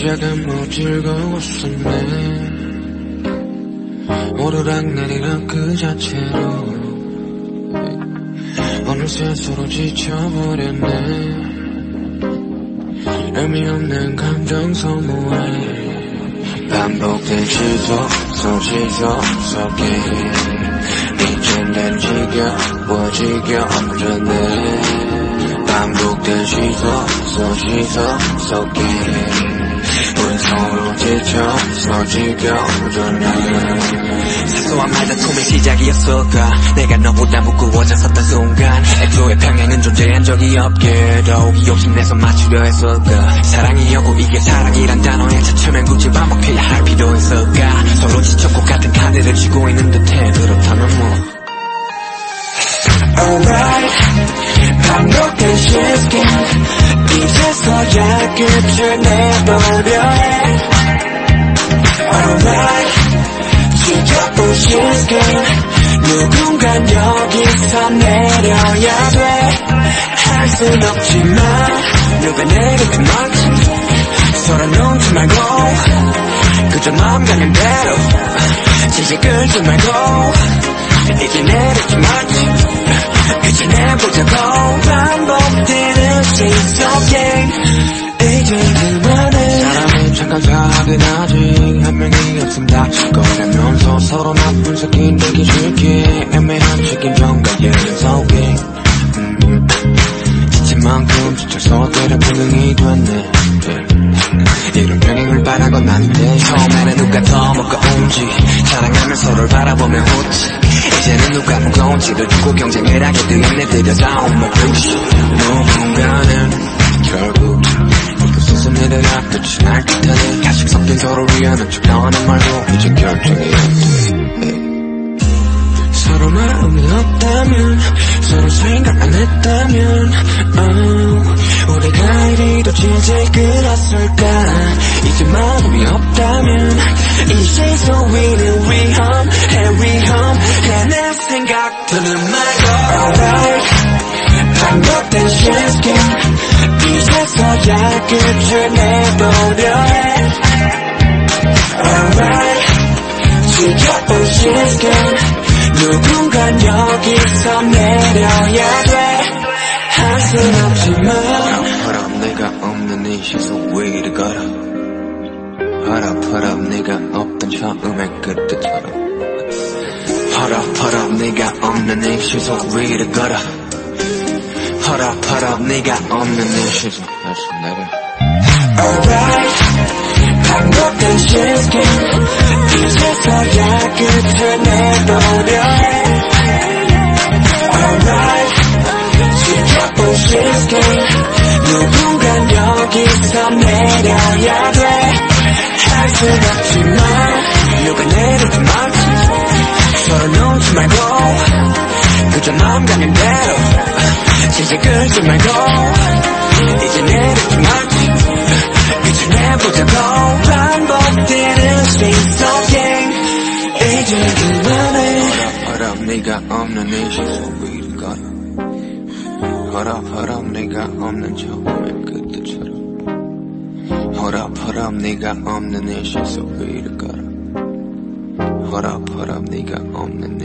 시작은 뭐 즐거웠었네. 오르락내리락 그 자체로 어느새 서로 지쳐버렸네. 의미 없는 감정 소모에 반복된 시도 속에 이젠 난 지겨워지려네. 반복된 시도 속에 우린 서로 지쳐서 지겨워졌네. 사소한 말다툼의 시작이었을까. 내가 너보다 무거워졌었던 순간 애초에 평행은 존재한 적이 없게도 욕심내서 맞추려 했을까. 사랑이었고 이게 사랑이란 단어에 차츰엔 굳이 반복해야 할 필요 있을까. 서로 지쳤고 같은 카드를 쥐고 있는 듯해. 그렇다면 뭐 Alright, 반복된 시스템 이제서야 끝을 내보려 해. Alright, 지켜본 시스템 누군간 여기서 내려야 돼. 할 순 없지만 누가 내게 그만지 서로 놓지 말고 그저 마음 가는 대로 지지 끌지 말고 이제 내리지 말지 그저 내보자고. 반복되는 시속에 이제 그만해. 사람이 착각하긴 하지. 한 명이 없음 다칠 거라면서 서로 나쁜 새끼 되기 싫게 애매한 책임전과 예능 속에 지친 만큼 지쳐서 때려 불능이 됐네. 이런 병행을 바라건 아닌데 처음에는 누가 더 무거운지 자랑하며 서로를 바라보며 웃지. 이제는 누가 무거운지를 두고 경쟁을 하게 되었네. 들여다온 말부시 누군가는 결국 이곳에서 내려라 끝이 날 듯하네. 가식 섞인 서로 위하는 척 너는 말고 이제 결정이 없대. 서로 마음이 없다면 서로 생각 안 했다면 우리가 이리도 질질 끌었을까. 이제 마음이 없다면 이제 소위는 위험해. 내 생각들은 말고 Alright, 반복된 시스템 이제서야 끝을 내보려 해. Alright, 지켜본 시스템 누군간 여기서 내려야 돼. 할 순 없지만 허락 내가 없는 이 시속 위를 걸어. 허락 내가 없던 처음의 그때처럼. 허락 네가 없는 이 시속 위를 걸어. 허락 네가 없는 이 시속 다시 내려. Alright, 반복된 시스템 이제서야 끝을 내보려 해. Alright, 지켜본 시스템 누군간 여기서 내려야 돼. 할 순 없지만 누가 내리지 말지 서로 놓지 말고 그저 마음 가는 대로 지지 끌지 말고 이제 내리지 말지 이제 내보자고. 반복되는 시속에 이제 그만해. 허락 네가 없는 이 시속 위를 걸어. 허락 네가 없는 처음의 그때처럼. 허락 네가 없는 이 시속 위를 걸어. 허락 네가 없는